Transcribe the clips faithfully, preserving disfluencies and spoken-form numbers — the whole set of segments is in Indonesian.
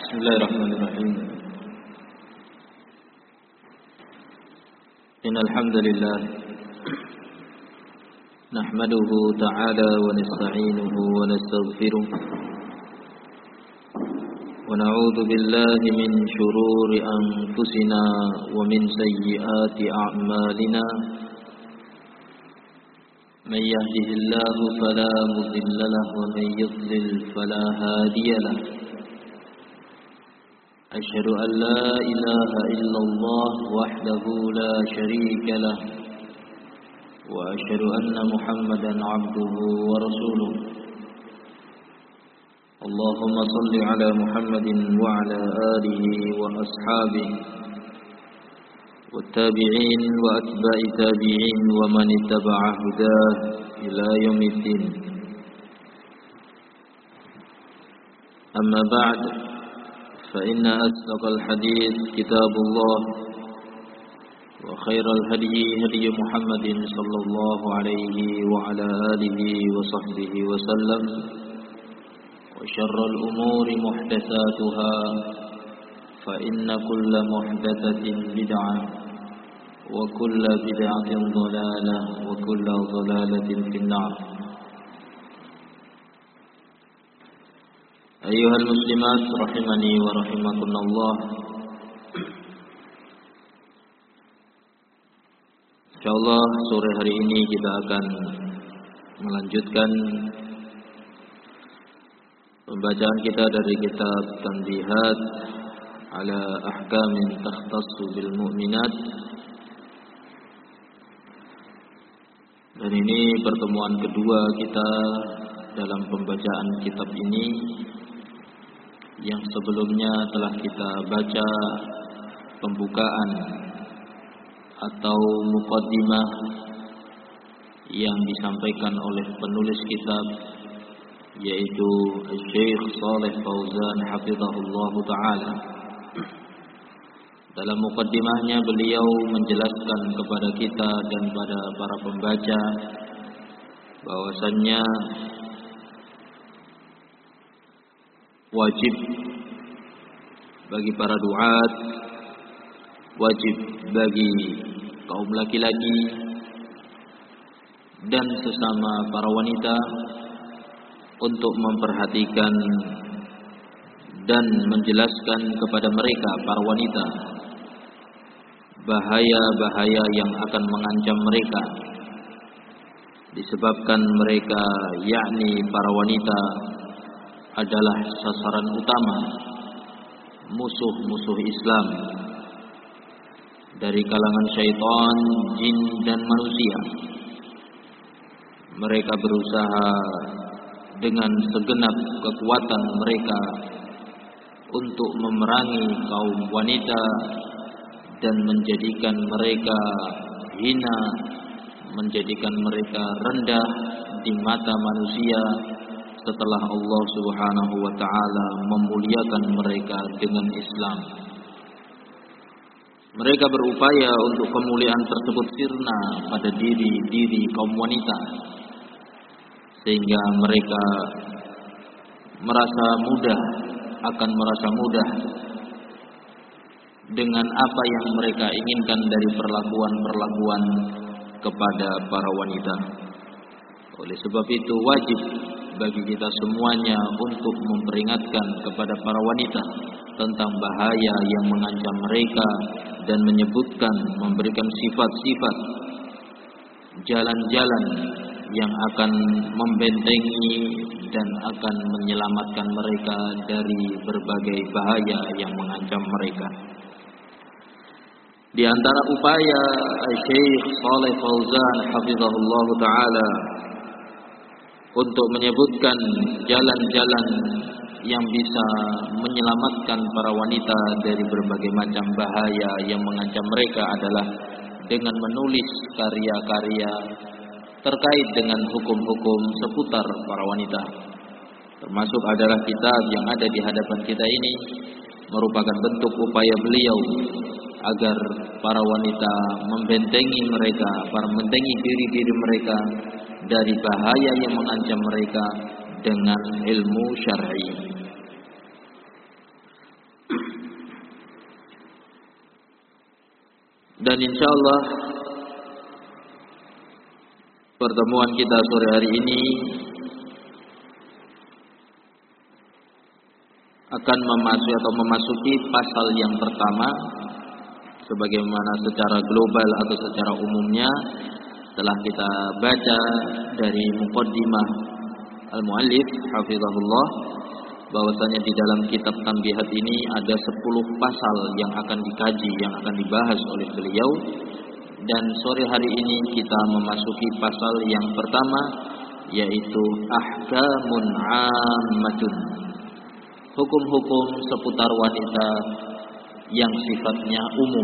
Bismillahirrahmanirrahim. Innal hamdalillah nahmaduhu ta'ala wa nasta'inuhu wa nastaghfiruh wa na'udzu billahi min shururi anfusina wa min sayyiati a'malina. Man yahdihillahu fala mudilla lahu wa man yudlil fala hadiya lahu. أشهد أن لا إله إلا الله وحده لا شريك له وأشهد أن محمدا عبده ورسوله. اللهم صل على محمد وعلى آله وأصحابه والتابعين وأتباع التابعين ومن اتبع هداه إلى يوم الدين. أما بعد، فإن أصدق الحديث كتاب الله وخير الهدي هدي محمد صلى الله عليه وعلى آله وصحبه وسلم وشر الأمور محدثاتها فإن كل محدثة بدعة وكل بدعة ضلالة وكل ضلالة في النار. Ayyuhal muslimat rahimani wa rahimakumullah. Insyaallah sore hari ini kita akan melanjutkan pembacaan kita dari kitab Tanbihat ala Ahkamin Takhtassu bil Mu'minat. Dan ini pertemuan kedua kita dalam pembacaan kitab ini. Yang sebelumnya telah kita baca pembukaan atau muqaddimah yang disampaikan oleh penulis kitab, yaitu Syekh Shalih Fauzan hafizahullah ta'ala. Dalam muqaddimahnya beliau menjelaskan kepada kita dan pada para pembaca bahwasannya wajib bagi para duat, wajib bagi kaum laki-laki dan sesama para wanita untuk memperhatikan dan menjelaskan kepada mereka para wanita bahaya-bahaya yang akan mengancam mereka, disebabkan mereka yakni para wanita adalah sasaran utama musuh-musuh Islam dari kalangan syaitan, jin dan manusia. Mereka berusaha dengan segenap kekuatan mereka untuk memerangi kaum wanita dan menjadikan mereka hina, menjadikan mereka rendah di mata manusia, setelah Allah Subhanahu wa ta'ala memuliakan mereka dengan Islam. Mereka berupaya untuk kemuliaan tersebut sirna pada diri-diri kaum wanita, sehingga mereka merasa mudah, akan merasa mudah dengan apa yang mereka inginkan dari perlakuan-perlakuan kepada para wanita. Oleh sebab itu wajib bagi kita semuanya untuk memperingatkan kepada para wanita tentang bahaya yang mengancam mereka dan menyebutkan, memberikan sifat-sifat jalan-jalan yang akan membentengi dan akan menyelamatkan mereka dari berbagai bahaya yang mengancam mereka. Di antara upaya Syekh Shalih Fauzan hafizahullah ta'ala untuk menyebutkan jalan-jalan yang bisa menyelamatkan para wanita dari berbagai macam bahaya yang mengancam mereka adalah dengan menulis karya-karya terkait dengan hukum-hukum seputar para wanita. Termasuk adalah kitab yang ada di hadapan kita ini merupakan bentuk upaya beliau agar para wanita membentengi mereka, para membentengi diri-diri mereka dari bahaya yang mengancam mereka dengan ilmu syar'i. Dan insyaallah pertemuan kita sore hari ini akan memasuki atau memasuki pasal yang pertama, sebagaimana secara global atau secara umumnya telah kita baca dari muqaddimah al-muallif hafizahullah, bahwasanya di dalam kitab Tanbihat ini ada sepuluh pasal yang akan dikaji, yang akan dibahas oleh beliau. Dan sore hari ini kita memasuki pasal yang pertama, yaitu ahkamun ammatun, hukum-hukum seputar wanita yang sifatnya umum.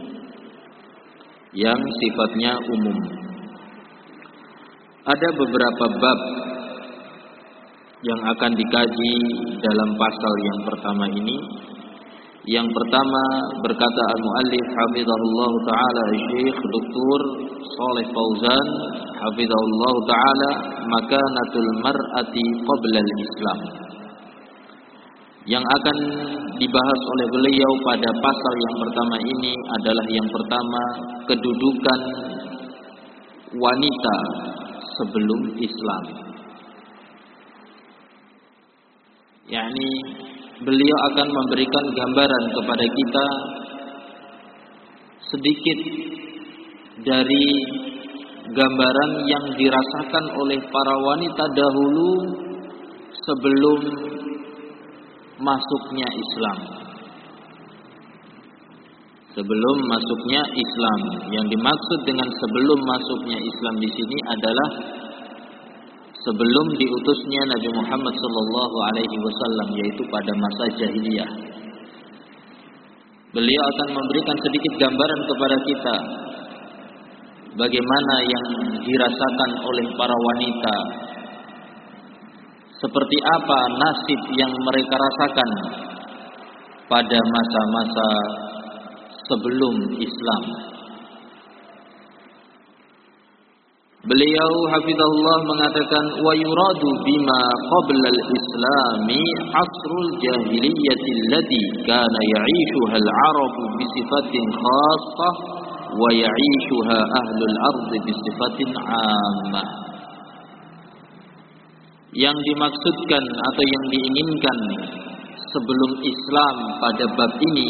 Yang sifatnya umum. Ada beberapa bab yang akan dikaji dalam pasal yang pertama ini. Yang pertama, berkata al-muallif hafizahullah taala Syekh Doktor Shalih Fauzan hafizahullah taala, makanatul mar'ati qabla al-Islam. Yang akan dibahas oleh beliau pada pasal yang pertama ini adalah yang pertama, kedudukan wanita sebelum Islam. yakni beliau akan memberikan gambaran kepada kita sedikit dari gambaran yang dirasakan oleh para wanita dahulu sebelum masuknya Islam. Sebelum masuknya Islam, yang dimaksud dengan sebelum masuknya Islam di sini adalah sebelum diutusnya Nabi Muhammad sallallahu alaihi wasallam, yaitu pada masa jahiliyah. Beliau akan memberikan sedikit gambaran kepada kita bagaimana yang dirasakan oleh para wanita, seperti apa nasib yang mereka rasakan pada masa-masa sebelum Islam. Beliau hafizahullah mengatakan, wa yuradu bima qabla al-islami asrul jahiliyyati allati kana ya'ishuha al-arabu bisifatin khassah wa ya'ishuha ahlul ardi bisifatin 'ammah. Yang dimaksudkan atau yang diinginkan sebelum Islam pada bab ini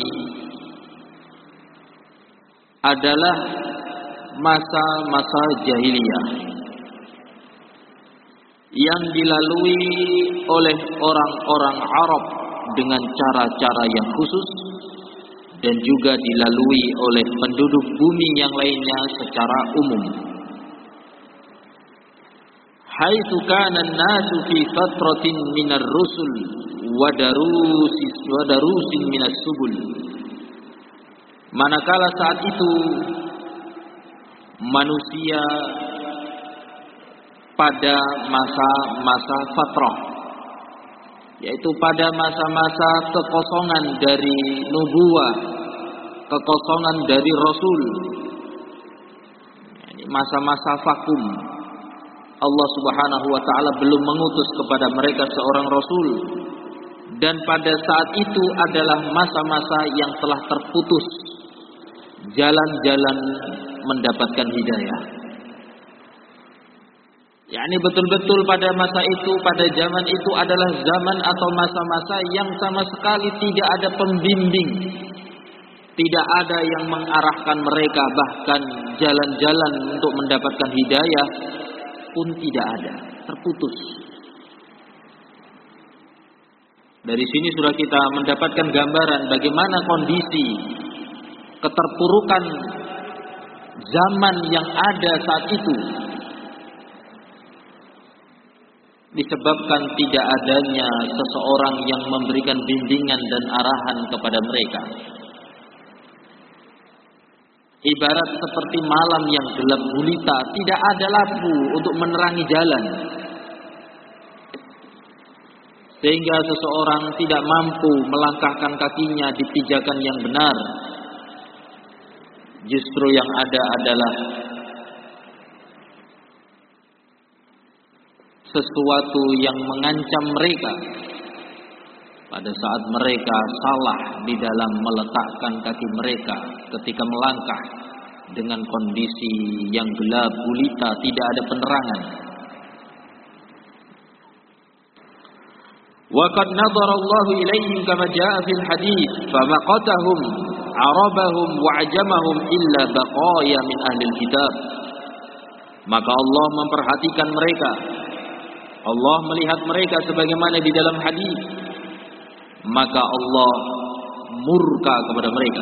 adalah masa-masa jahiliyah yang dilalui oleh orang-orang Arab dengan cara-cara yang khusus, dan juga dilalui oleh penduduk bumi yang lainnya secara umum. Haitsu kana an-nasu fi fatratin minar rusul wa darusis wa darusin minas subul. Manakala saat itu manusia pada masa-masa fatrah, yaitu pada masa-masa kekosongan dari nubuwah, kekosongan dari rasul, masa-masa vakum. Allah Subhanahu wa taala belum mengutus kepada mereka seorang rasul, dan pada saat itu adalah masa-masa yang telah terputus jalan-jalan mendapatkan hidayah. yakni betul-betul pada masa itu, pada zaman itu adalah zaman atau masa-masa yang sama sekali tidak ada pembimbing, tidak ada yang mengarahkan mereka, bahkan jalan-jalan untuk mendapatkan hidayah pun tidak ada, terputus. Dari sini sudah kita mendapatkan gambaran bagaimana kondisi keterpurukan zaman yang ada saat itu, disebabkan tidak adanya seseorang yang memberikan bimbingan dan arahan kepada mereka. Ibarat seperti malam yang gelap gulita, tidak ada lampu untuk menerangi jalan, sehingga seseorang tidak mampu melangkahkan kakinya di pijakan yang benar. Justru yang ada adalah sesuatu yang mengancam mereka pada saat mereka salah di dalam meletakkan kaki mereka ketika melangkah. dengan kondisi yang gelap gulita, tidak ada penerangan. Wa qad nadhara Allahu ilaihim kama jaa fil hadits famaqatahum arabahum wa ajamahum illa baqaya min ahlil kitab. Maka Allah memperhatikan mereka, Allah melihat mereka sebagaimana di dalam hadis, maka Allah murka kepada mereka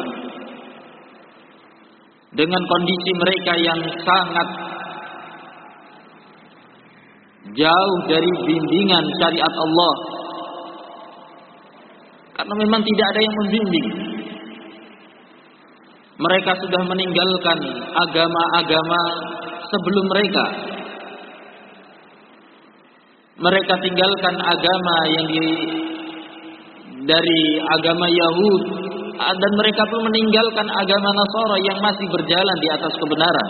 dengan kondisi mereka yang sangat jauh dari bimbingan syariat Allah, karena memang tidak ada yang membimbing. Mereka sudah meninggalkan agama-agama sebelum mereka. Mereka tinggalkan agama yang di, dari agama Yahud, dan mereka pun meninggalkan agama Nasara yang masih berjalan di atas kebenaran.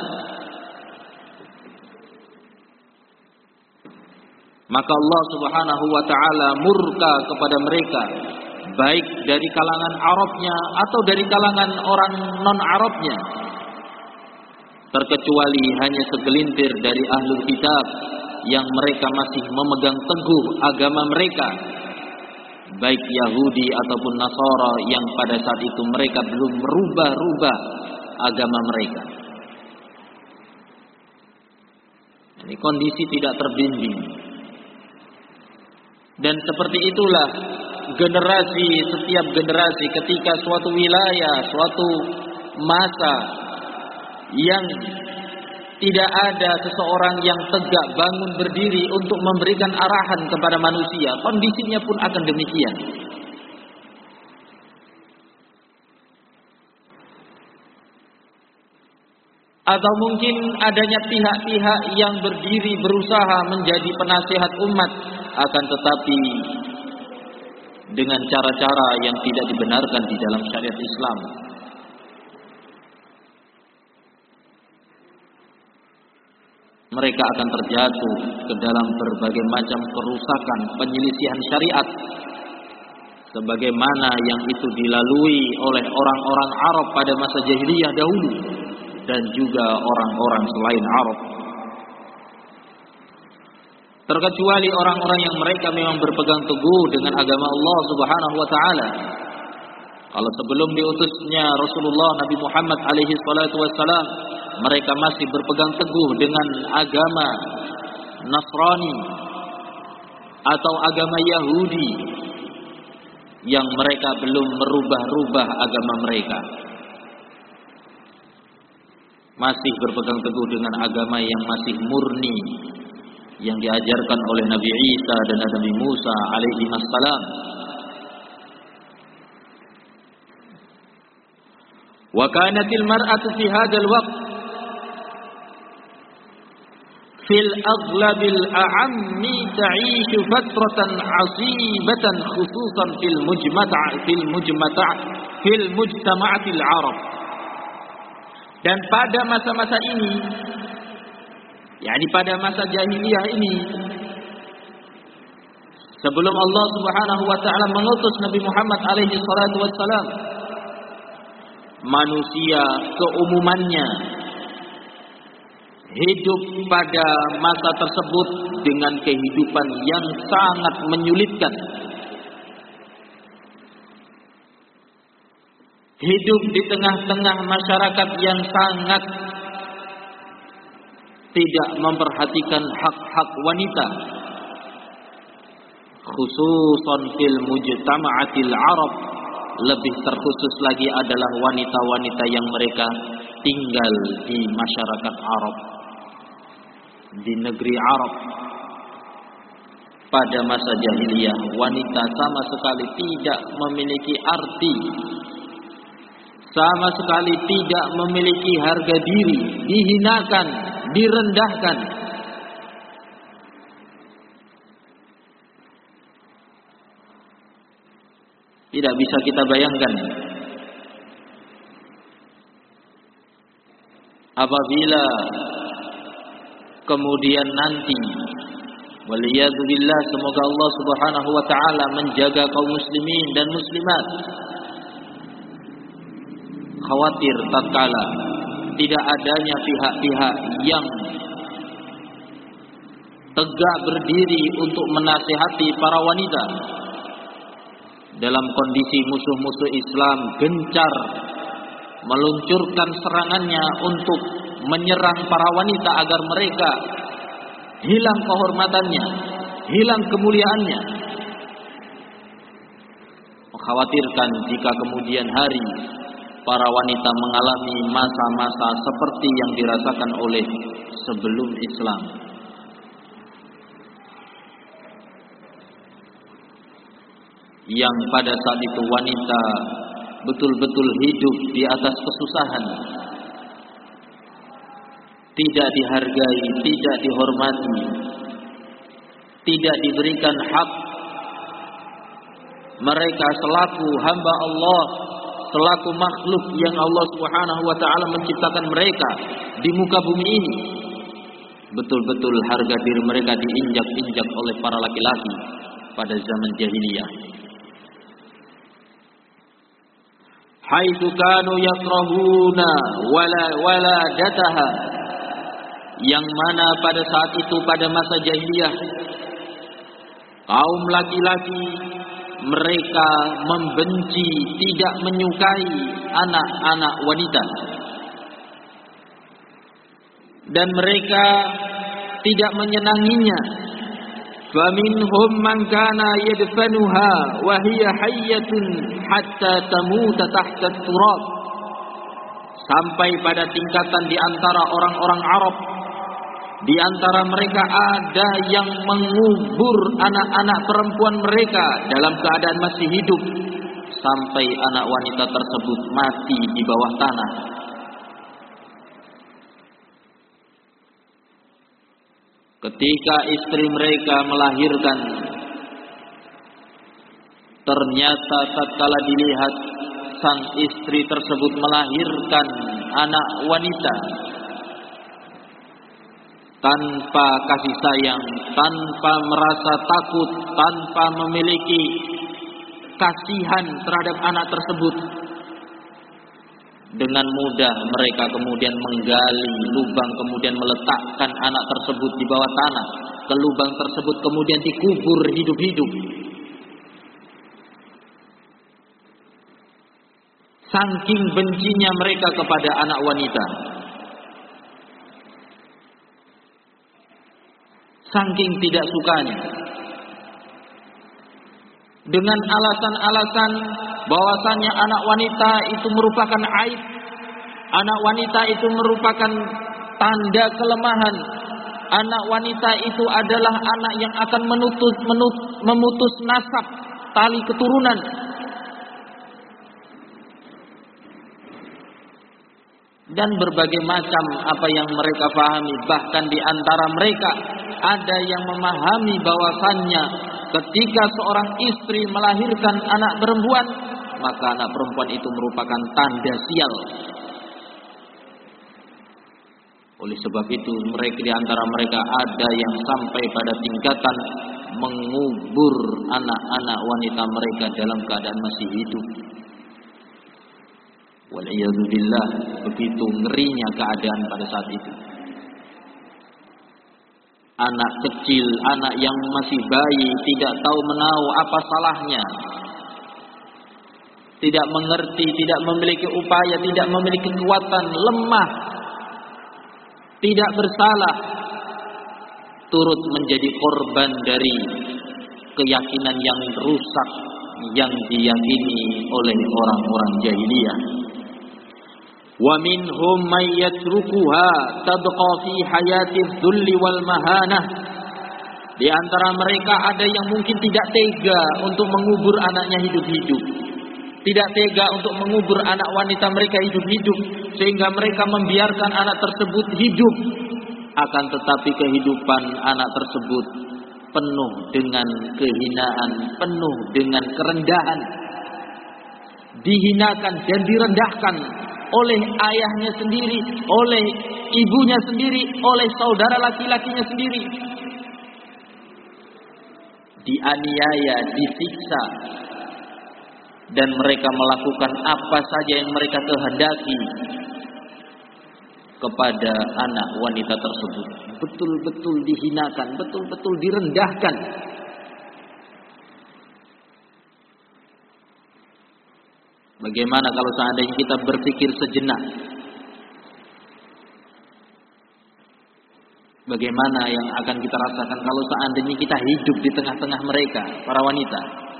Maka Allah Subhanahu wa taala murka kepada mereka, baik dari kalangan Arabnya atau dari kalangan orang non-Arabnya, terkecuali hanya segelintir dari ahlul kitab yang mereka masih memegang teguh agama mereka, baik Yahudi ataupun Nasara yang pada saat itu mereka belum merubah-rubah agama mereka. Ini kondisi tidak terbimbing. Dan seperti itulah generasi, setiap generasi ketika suatu wilayah, suatu masa yang tidak ada seseorang yang tegak bangun berdiri untuk memberikan arahan kepada manusia, kondisinya pun akan demikian. Atau mungkin adanya pihak-pihak yang berdiri berusaha menjadi penasihat umat, akan tetapi dengan cara-cara yang tidak dibenarkan di dalam syariat Islam. Mereka akan terjatuh ke dalam berbagai macam kerusakan, penyelisihan syariat, sebagaimana yang itu dilalui oleh orang-orang Arab pada masa jahiliyah dahulu, dan juga orang-orang selain Arab. Terkecuali orang-orang yang mereka memang berpegang teguh dengan agama Allah Subhanahu wa taala. Kalau sebelum diutusnya Rasulullah Nabi Muhammad alaihi salatu wassalam, mereka masih berpegang teguh dengan agama Nasrani atau agama Yahudi yang mereka belum merubah-rubah agama mereka. Masih berpegang teguh dengan agama yang masih murni, yang diajarkan oleh Nabi Isa dan Nabi Musa alaihi wassalam. Wa kanatil mar'atu fi hadzal waqt fil aghlabil a'ammi ta'ishu fatratan 'asibatan khususan fil mujmata' fil mujmata' fil mujtama'atil Arab. Dan pada masa-masa ini, yakni pada masa jahiliyah ini, sebelum Allah Subhanahu wa taala mengutus Nabi Muhammad alaihi salatu wassalam, manusia keumumannya hidup pada masa tersebut dengan kehidupan yang sangat menyulitkan. Hidup di tengah-tengah masyarakat yang sangat tidak memperhatikan hak-hak wanita, khususan fil mujtama'atil Arab, lebih terkhusus lagi adalah wanita-wanita yang mereka tinggal di masyarakat Arab, di negeri Arab. Pada masa jahiliyah, wanita sama sekali tidak memiliki arti, sama sekali tidak memiliki harga diri, dihinakan, direndahkan. Tidak bisa kita bayangkan apabila kemudian nanti, waliyadzubillah, semoga Allah Subhanahu wa taala menjaga kaum muslimin dan muslimat, khawatir tatkala tidak adanya pihak-pihak yang tegak berdiri untuk menasihati para wanita dalam kondisi musuh-musuh Islam gencar meluncurkan serangannya untuk menyerang para wanita agar mereka hilang kehormatannya, hilang kemuliaannya. Mengkhawatirkan jika kemudian hari para wanita mengalami masa-masa seperti yang dirasakan oleh sebelum Islam. Yang pada saat itu wanita betul-betul hidup di atas kesusahan, tidak dihargai, tidak dihormati, tidak diberikan hak. Mereka selaku hamba Allah, selaku makhluk yang Allah Subhanahu wa taala menciptakan mereka di muka bumi ini, betul-betul harga diri mereka diinjak-injak oleh para laki-laki pada zaman jahiliyah. Haitsu kanu yakrahuna wala waladataha, yang mana pada saat itu pada masa jahiliyah kaum laki-laki mereka membenci, tidak menyukai anak-anak wanita, dan mereka tidak menyenanginya. Faminhum man kana yadfanuha wa hiya hayyatun hatta tamuta tahta turab. Sampai pada tingkatan di antara orang-orang Arab, di antara mereka ada yang mengubur anak-anak perempuan mereka dalam keadaan masih hidup, sampai anak wanita tersebut mati di bawah tanah. Ketika istri mereka melahirkan, ternyata tatkala dilihat sang istri tersebut melahirkan anak wanita tanpa kasih sayang, tanpa merasa takut, tanpa memiliki kasihan terhadap anak tersebut, dengan mudah mereka kemudian menggali lubang, kemudian meletakkan anak tersebut di bawah tanah. Ke lubang tersebut kemudian dikubur hidup-hidup. Saking bencinya mereka kepada anak wanita, saking tidak sukanya, dengan alasan-alasan bahwasanya anak wanita itu merupakan aib, anak wanita itu merupakan tanda kelemahan, anak wanita itu adalah anak yang akan menutus, menut, memutus nasab tali keturunan. Dan berbagai macam apa yang mereka pahami. Bahkan di antara mereka ada yang memahami bahwasannya ketika seorang istri melahirkan anak perempuan, maka anak perempuan itu merupakan tanda sial. Oleh sebab itu mereka di antara mereka ada yang sampai pada tingkatan mengubur anak-anak wanita mereka dalam keadaan masih hidup. Wal'iyadzubillah, begitu ngerinya keadaan pada saat itu. Anak kecil, anak yang masih bayi, tidak tahu menahu apa salahnya, tidak mengerti, tidak memiliki upaya, tidak memiliki kekuatan, lemah, tidak bersalah, turut menjadi korban dari keyakinan yang rusak yang diyakini oleh orang-orang jahiliyah. Wa minhum may yatrukuha tabqa fi hayatiz dhulli wal mahanah. Di antara mereka ada yang mungkin tidak tega untuk mengubur anaknya hidup-hidup, tidak tega untuk mengubur anak wanita mereka hidup-hidup, sehingga mereka membiarkan anak tersebut hidup. Akan tetapi kehidupan anak tersebut penuh dengan kehinaan, penuh dengan kerendahan, dihinakan dan direndahkan oleh ayahnya sendiri, oleh ibunya sendiri, oleh saudara laki-lakinya sendiri. Dianiaya, disiksa, dan mereka melakukan apa saja yang mereka kehendaki kepada anak wanita tersebut. Betul-betul dihinakan, betul-betul direndahkan. Bagaimana kalau seandainya kita berpikir sejenak? Bagaimana yang akan kita rasakan kalau seandainya kita hidup di tengah-tengah mereka, para wanita?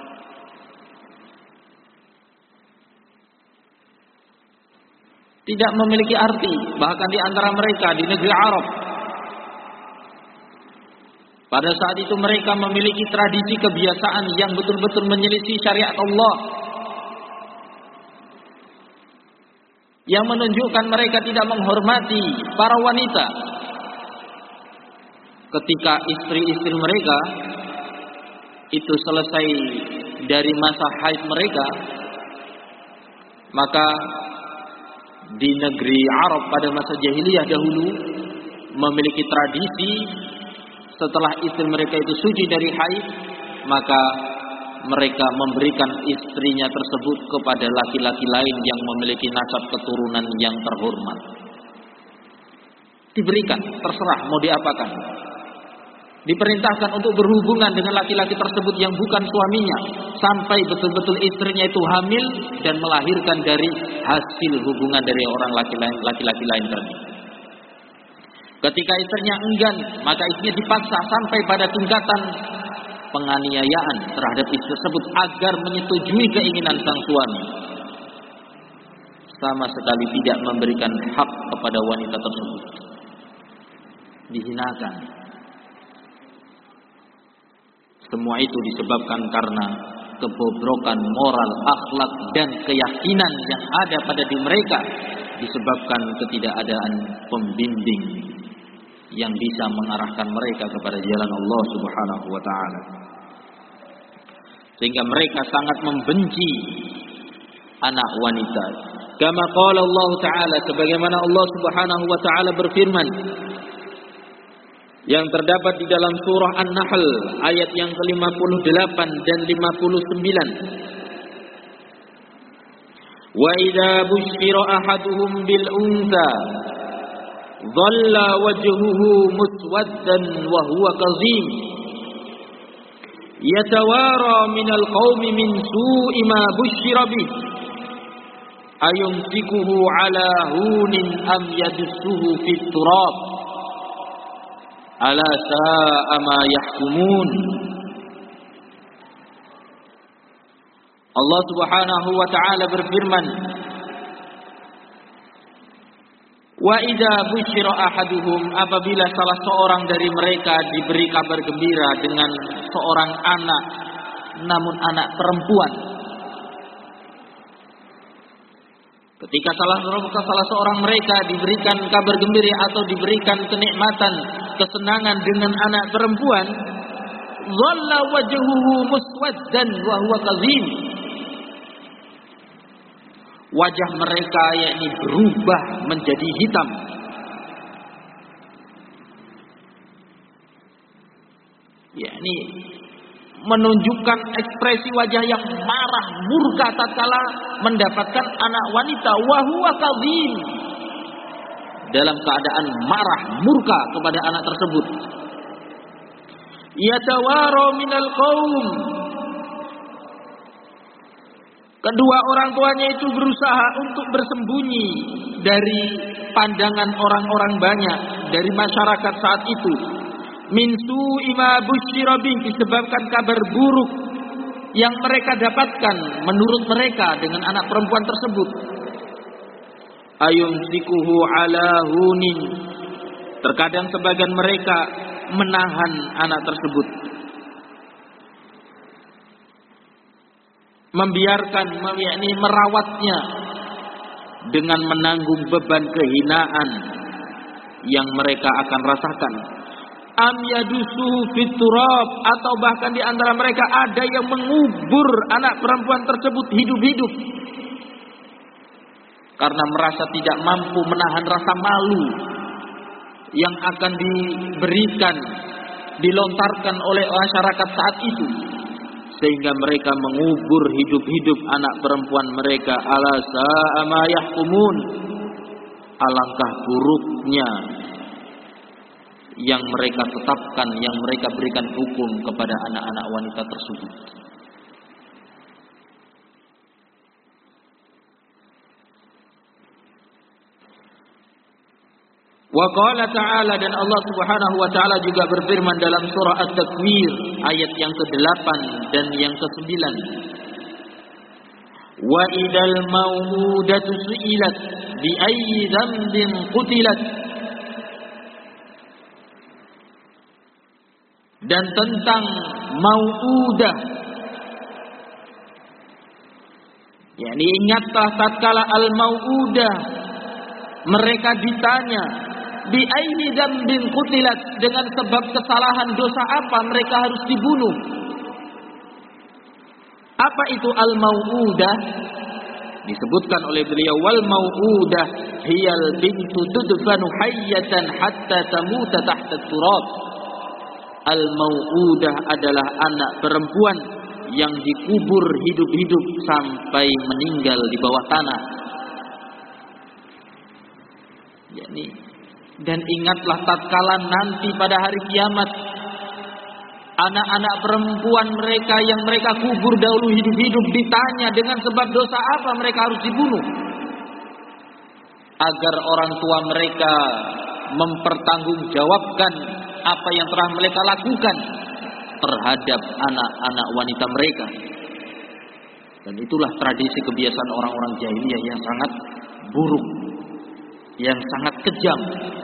Tidak memiliki arti, bahkan di antara mereka di negeri Arab. Pada saat itu mereka memiliki tradisi kebiasaan yang betul-betul menyelisih syariat Allah, yang menunjukkan mereka tidak menghormati para wanita. Ketika istri-istri mereka itu selesai dari masa haid mereka, maka di negeri Arab pada masa jahiliyah dahulu memiliki tradisi setelah istri mereka itu suci dari haid, maka mereka memberikan istrinya tersebut kepada laki-laki lain yang memiliki nasab keturunan yang terhormat. Diberikan, terserah mau diapakan. Diperintahkan untuk berhubungan dengan laki-laki tersebut yang bukan suaminya, sampai betul-betul istrinya itu hamil dan melahirkan dari hasil hubungan dari orang laki-laki laki-laki lain tadi. Ketika istrinya enggan, maka istrinya dipaksa sampai pada tingkatan penganiayaan terhadap istri tersebut agar menyetujui keinginan sang suami. Sama sekali tidak memberikan hak kepada wanita tersebut. Dihinakan. Semua itu disebabkan karena kebobrokan moral, akhlak dan keyakinan yang ada pada diri mereka, disebabkan ketidakadaan pembimbing yang bisa mengarahkan mereka kepada jalan Allah Subhanahu wa taala. Sehingga mereka sangat membenci anak wanita. Kama qala Allah taala, sebagaimana Allah Subhanahu wa taala berfirman yang terdapat di dalam surah An-Nahl ayat yang ke lima puluh delapan dan lima puluh sembilan. Wa idza busyira ahaduhum bil untha dhalla wajhuhu muswaddan wa huwa kazim yatawara minal qaumi min su'i ma busyira bih ayumsikuhu ala hunin am yadussuhu fit turab ala sa'a ma yahkumun. Allah Subhanahu wa taala berfirman, wa idza busyira ahaduhum, apabila salah seorang dari mereka diberi kabar gembira dengan seorang anak, namun anak perempuan. Ketika salah, salah seorang mereka diberikan kabar gembira atau diberikan kenikmatan, kesenangan dengan anak perempuan, dhalla wajhuhu muswaddan wa huwa kazim. Wajah mereka yakni berubah menjadi hitam. Yakni menunjukkan ekspresi wajah yang marah, murka tatkala mendapatkan anak wanita, wa huwa kazim, dalam keadaan marah, murka kepada anak tersebut. Yatawara minal qaum, kedua orang tuanya itu berusaha untuk bersembunyi dari pandangan orang-orang banyak, dari masyarakat saat itu. Min su'i ma busyira bih, disebabkan kabar buruk yang mereka dapatkan menurut mereka dengan anak perempuan tersebut. Ayumsikuhu ala hunin, terkadang sebagian mereka menahan anak tersebut, membiarkan, yakni merawatnya dengan menanggung beban kehinaan yang mereka akan rasakan. Am yadusuhu fit turab, atau bahkan di antara mereka ada yang mengubur anak perempuan tersebut hidup-hidup karena merasa tidak mampu menahan rasa malu yang akan diberikan, dilontarkan oleh masyarakat saat itu, sehingga mereka mengubur hidup-hidup anak perempuan mereka. Ala sa'a ma yahkumun, alangkah buruknya yang mereka tetapkan, yang mereka berikan hukum kepada anak-anak wanita tersebut. Wa qala ta'ala, dan Allah Subhanahu wa taala juga berfirman dalam surah At-Takwir ayat yang kedelapan dan yang kesembilan. Wa idal mau'udatu su'ilat bi ayyi dzambin qutilat. Dan tentang mau'udah, yakni ingatlah tatkala al-mau'udah mereka ditanya bi ayyi dzambin qutilat, dengan sebab kesalahan dosa apa mereka harus dibunuh. Apa itu al-mau'udah? Disebutkan oleh beliau, wal mau'udah hiyal bintu tudfanu hayyatan hatta tamuta tahta turab. Al-mau'udah adalah anak perempuan yang dikubur hidup-hidup sampai meninggal di bawah tanah. Yakni, dan ingatlah tatkala nanti pada hari kiamat, anak-anak perempuan mereka yang mereka kubur dahulu hidup-hidup ditanya dengan sebab dosa apa mereka harus dibunuh, agar orang tua mereka mempertanggungjawabkan apa yang telah mereka lakukan terhadap anak-anak wanita mereka. Dan itulah tradisi kebiasaan orang-orang jahiliyah yang sangat buruk, yang sangat kejam.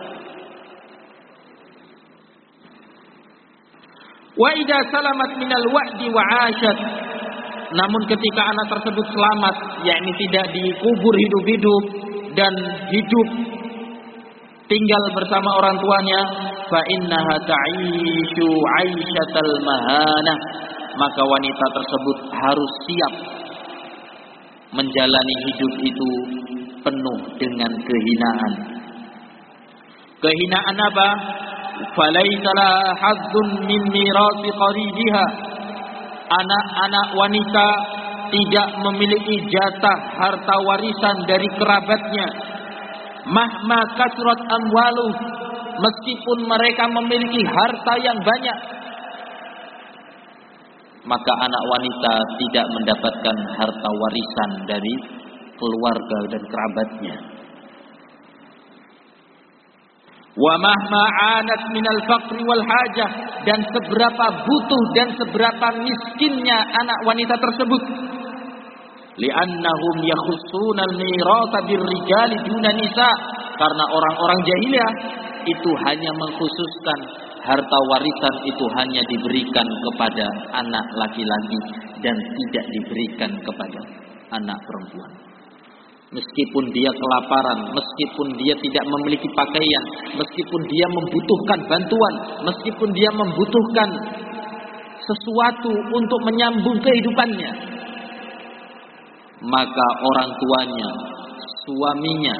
Wa idza salamat minal wa'di wa 'ashat, namun ketika anak tersebut selamat, yakni tidak dikubur hidup-hidup dan hidup tinggal bersama orang tuanya, fa innaha ta'ishu 'aisyatal mahanah, maka wanita tersebut harus siap menjalani hidup itu penuh dengan kehinaan. Kehinaan apa? Falaisa laha hazzun min mirasi qaribiha. Anak-anak wanita tidak memiliki jatah harta warisan dari kerabatnya. Mahma kasrat amwalu, meskipun mereka memiliki harta yang banyak, maka anak wanita tidak mendapatkan harta warisan dari keluarga dan kerabatnya. Wa mahma 'anat minal faqri wal hajah, dan seberapa butuh dan seberapa miskinnya anak wanita tersebut, li'annahum yakhussuna al-mirasa birrijali duna nisa, karena orang-orang jahiliyah itu hanya mengkhususkan harta warisan itu hanya diberikan kepada anak laki-laki dan tidak diberikan kepada anak perempuan. Meskipun dia kelaparan, meskipun dia tidak memiliki pakaian, meskipun dia membutuhkan bantuan, meskipun dia membutuhkan sesuatu untuk menyambung kehidupannya, maka orang tuanya, suaminya,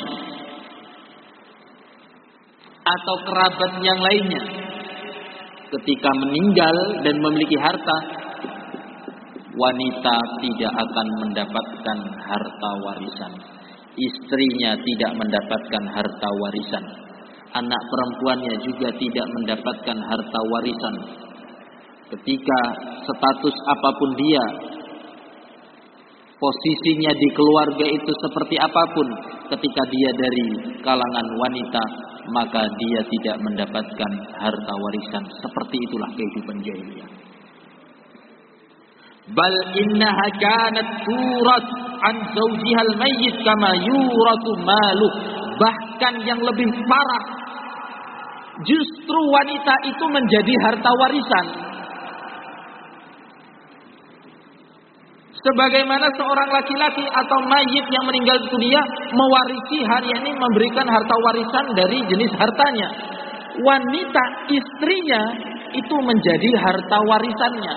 atau kerabat yang lainnya ketika meninggal dan memiliki harta, wanita tidak akan mendapatkan harta warisan. Istrinya tidak mendapatkan harta warisan. Anak perempuannya juga tidak mendapatkan harta warisan. Ketika status apapun dia, posisinya di keluarga itu seperti apapun, ketika dia dari kalangan wanita, maka dia tidak mendapatkan harta warisan. Seperti itulah kehidupan jahiliyah. Bal innaha kanat turat an zawjihal mayyit kama yuratu malu. Bahkan yang lebih parah, justru wanita itu menjadi harta warisan. Sebagaimana seorang laki-laki atau mayit yang meninggal dunia mewarisi hari ini, memberikan harta warisan dari jenis hartanya, wanita istrinya itu menjadi harta warisannya.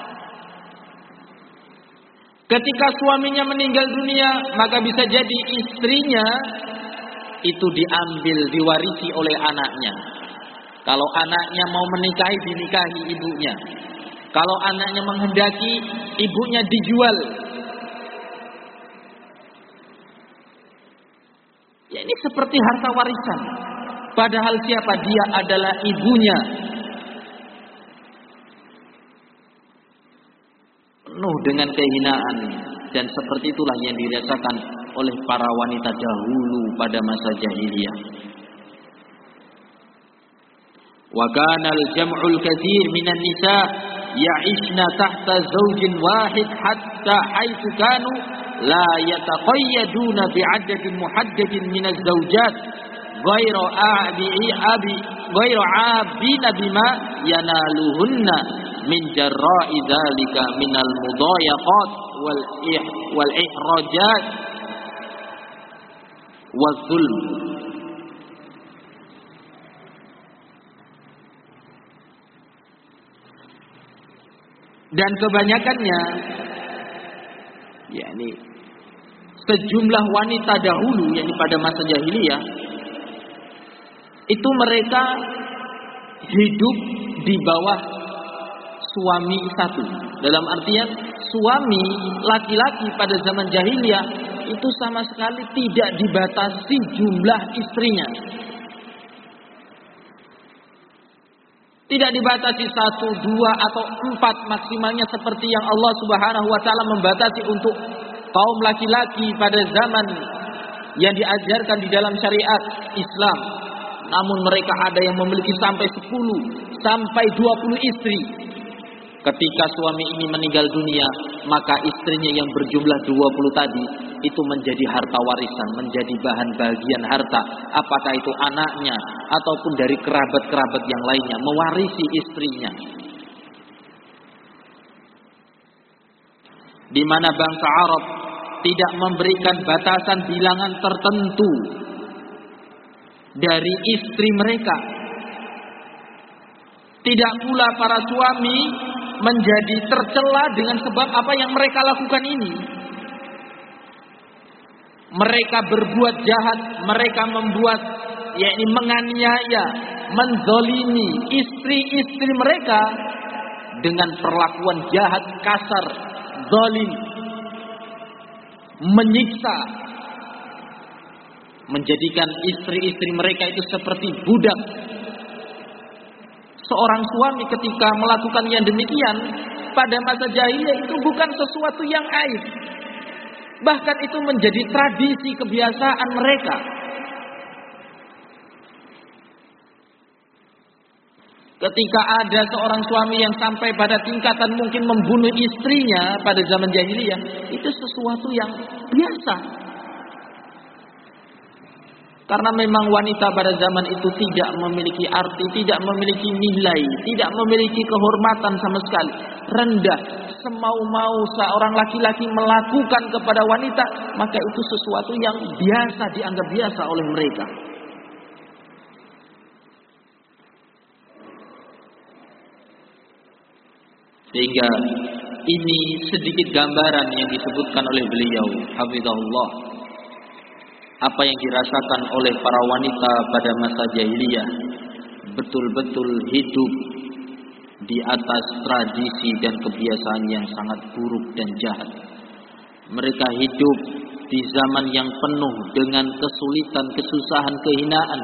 Ketika suaminya meninggal dunia, maka bisa jadi istrinya itu diambil, diwarisi oleh anaknya. Kalau anaknya mau menikahi, dinikahi ibunya. Kalau anaknya menghendaki, ibunya dijual. Ya ini seperti harta warisan. Padahal siapa? Dia adalah ibunya. Penuh dengan kehinaan. Dan seperti itulah yang dirasakan oleh para wanita dahulu pada masa jahiliyah. Wa kana al-jam'ul katsir minan nisa ya'ishna tahta zawjin wahid hatta haitsu kanu la yataqayyaduna bi'adadin muhaddadin min az-zawjat ghairu abi abi ghairu abina bima yanaluhunna min jarra'i dzalika minal mudayaqat wal ih wal ihrajat wal zulm. Dan kebanyakannya yakni sejumlah wanita dahulu yakni pada masa jahiliyah itu mereka hidup di bawah suami satu. Dalam artian suami laki-laki pada zaman jahiliyah itu sama sekali tidak dibatasi jumlah istrinya. Tidak dibatasi satu, dua, atau empat maksimalnya seperti yang Allah Subhanahu wa Ta'ala membatasi untuk kaum laki-laki pada zaman yang diajarkan di dalam syariat Islam. Namun mereka ada yang memiliki sampai sepuluh sampai dua puluh istri. Ketika suami ini meninggal dunia, maka istrinya yang berjumlah dua puluh tadi itu menjadi harta warisan, menjadi bahan bagian harta. Apakah itu anaknya ataupun dari kerabat-kerabat yang lainnya mewarisi istrinya. Di mana bangsa Arab tidak memberikan batasan bilangan tertentu dari istri mereka. Tidak pula para suami menjadi tercela dengan sebab apa yang mereka lakukan ini. Mereka berbuat jahat, mereka membuat yakni menganiaya, menzalimi istri-istri mereka dengan perlakuan jahat, kasar, zalim, menyiksa, menjadikan istri-istri mereka itu seperti budak. Seorang suami ketika melakukan yang demikian pada masa jahiliyah itu bukan sesuatu yang aib. Bahkan itu menjadi tradisi kebiasaan mereka. Ketika ada seorang suami yang sampai pada tingkatan mungkin membunuh istrinya pada zaman jahiliyah, itu sesuatu yang biasa. Karena memang wanita pada zaman itu tidak memiliki arti, tidak memiliki nilai, tidak memiliki kehormatan sama sekali. Rendah, semau-mau seorang laki-laki melakukan kepada wanita, maka itu sesuatu yang biasa, dianggap biasa oleh mereka. Sehingga ini sedikit gambaran yang disebutkan oleh beliau, hafizahullah. Apa yang dirasakan oleh para wanita pada masa jahiliyah betul-betul hidup di atas tradisi dan kebiasaan yang sangat buruk dan jahat. Mereka hidup di zaman yang penuh dengan kesulitan, kesusahan, kehinaan.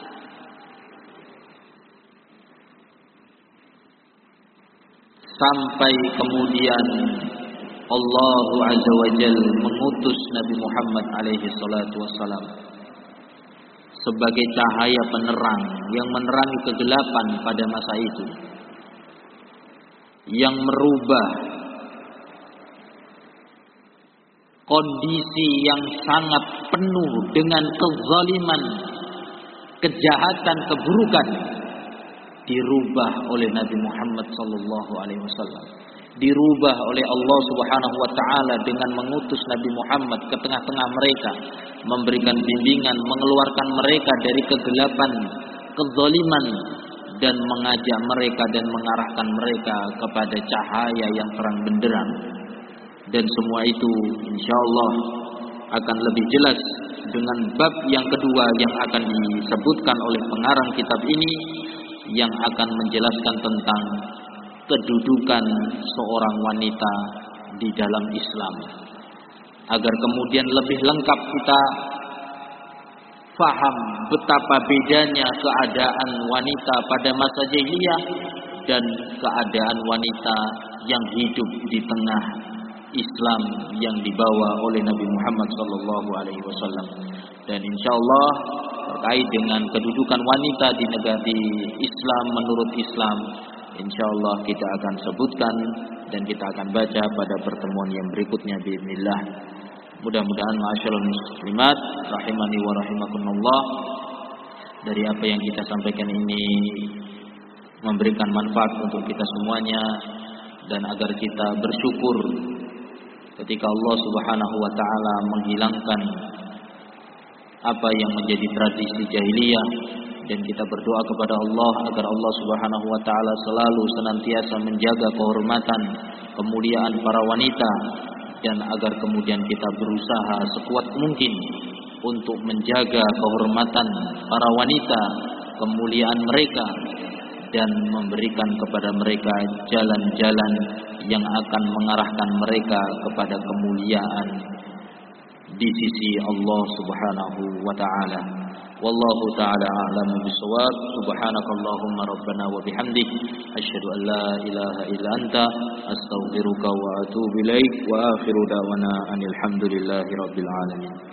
Sampai kemudian Allah Azza wa Jalla mengutus Nabi Muhammad alaihi salatu wassalam sebagai cahaya penerang yang menerangi kegelapan pada masa itu, yang merubah kondisi yang sangat penuh dengan kezaliman, kejahatan, keburukan, dirubah oleh Nabi Muhammad sallallahu alaihi wasallam. Dirubah oleh Allah Subhanahu wa taala dengan mengutus Nabi Muhammad ke tengah-tengah mereka, memberikan bimbingan, mengeluarkan mereka dari kegelapan, kezaliman, dan mengajak mereka dan mengarahkan mereka kepada cahaya yang terang benderang. Dan semua itu insyaallah akan lebih jelas dengan bab yang kedua yang akan disebutkan oleh pengarang kitab ini, yang akan menjelaskan tentang kedudukan seorang wanita di dalam Islam, agar kemudian lebih lengkap kita faham betapa bedanya keadaan wanita pada masa jahiliyah dan keadaan wanita yang hidup di tengah Islam yang dibawa oleh Nabi Muhammad sallallahu alaihi wasallam. Dan insyaallah terkait dengan kedudukan wanita di negara di Islam menurut Islam, insyaallah kita akan sebutkan dan kita akan baca pada pertemuan yang berikutnya bismillah. Mudah-mudahan ma'asyiral muslimat rahimani wa rahimakumullah, dari apa yang kita sampaikan ini memberikan manfaat untuk kita semuanya, dan agar kita bersyukur ketika Allah Subhanahu wa taala menghilangkan apa yang menjadi tradisi jahiliyah, dan kita berdoa kepada Allah agar Allah Subhanahu wa taala selalu senantiasa menjaga kehormatan, kemuliaan para wanita, dan agar kemudian kita berusaha sekuat mungkin untuk menjaga kehormatan para wanita, kemuliaan mereka, dan memberikan kepada mereka jalan-jalan yang akan mengarahkan mereka kepada kemuliaan di sisi Allah Subhanahu wa taala. Wallahu taala a'lamu bissawab. Subhanakallahumma rabbana wa bihamdik asyhadu an la ilaha illa anta astaghfiruka wa atubu ilaik wa akhiru da'wana anil hamdulillahi rabbil alamin.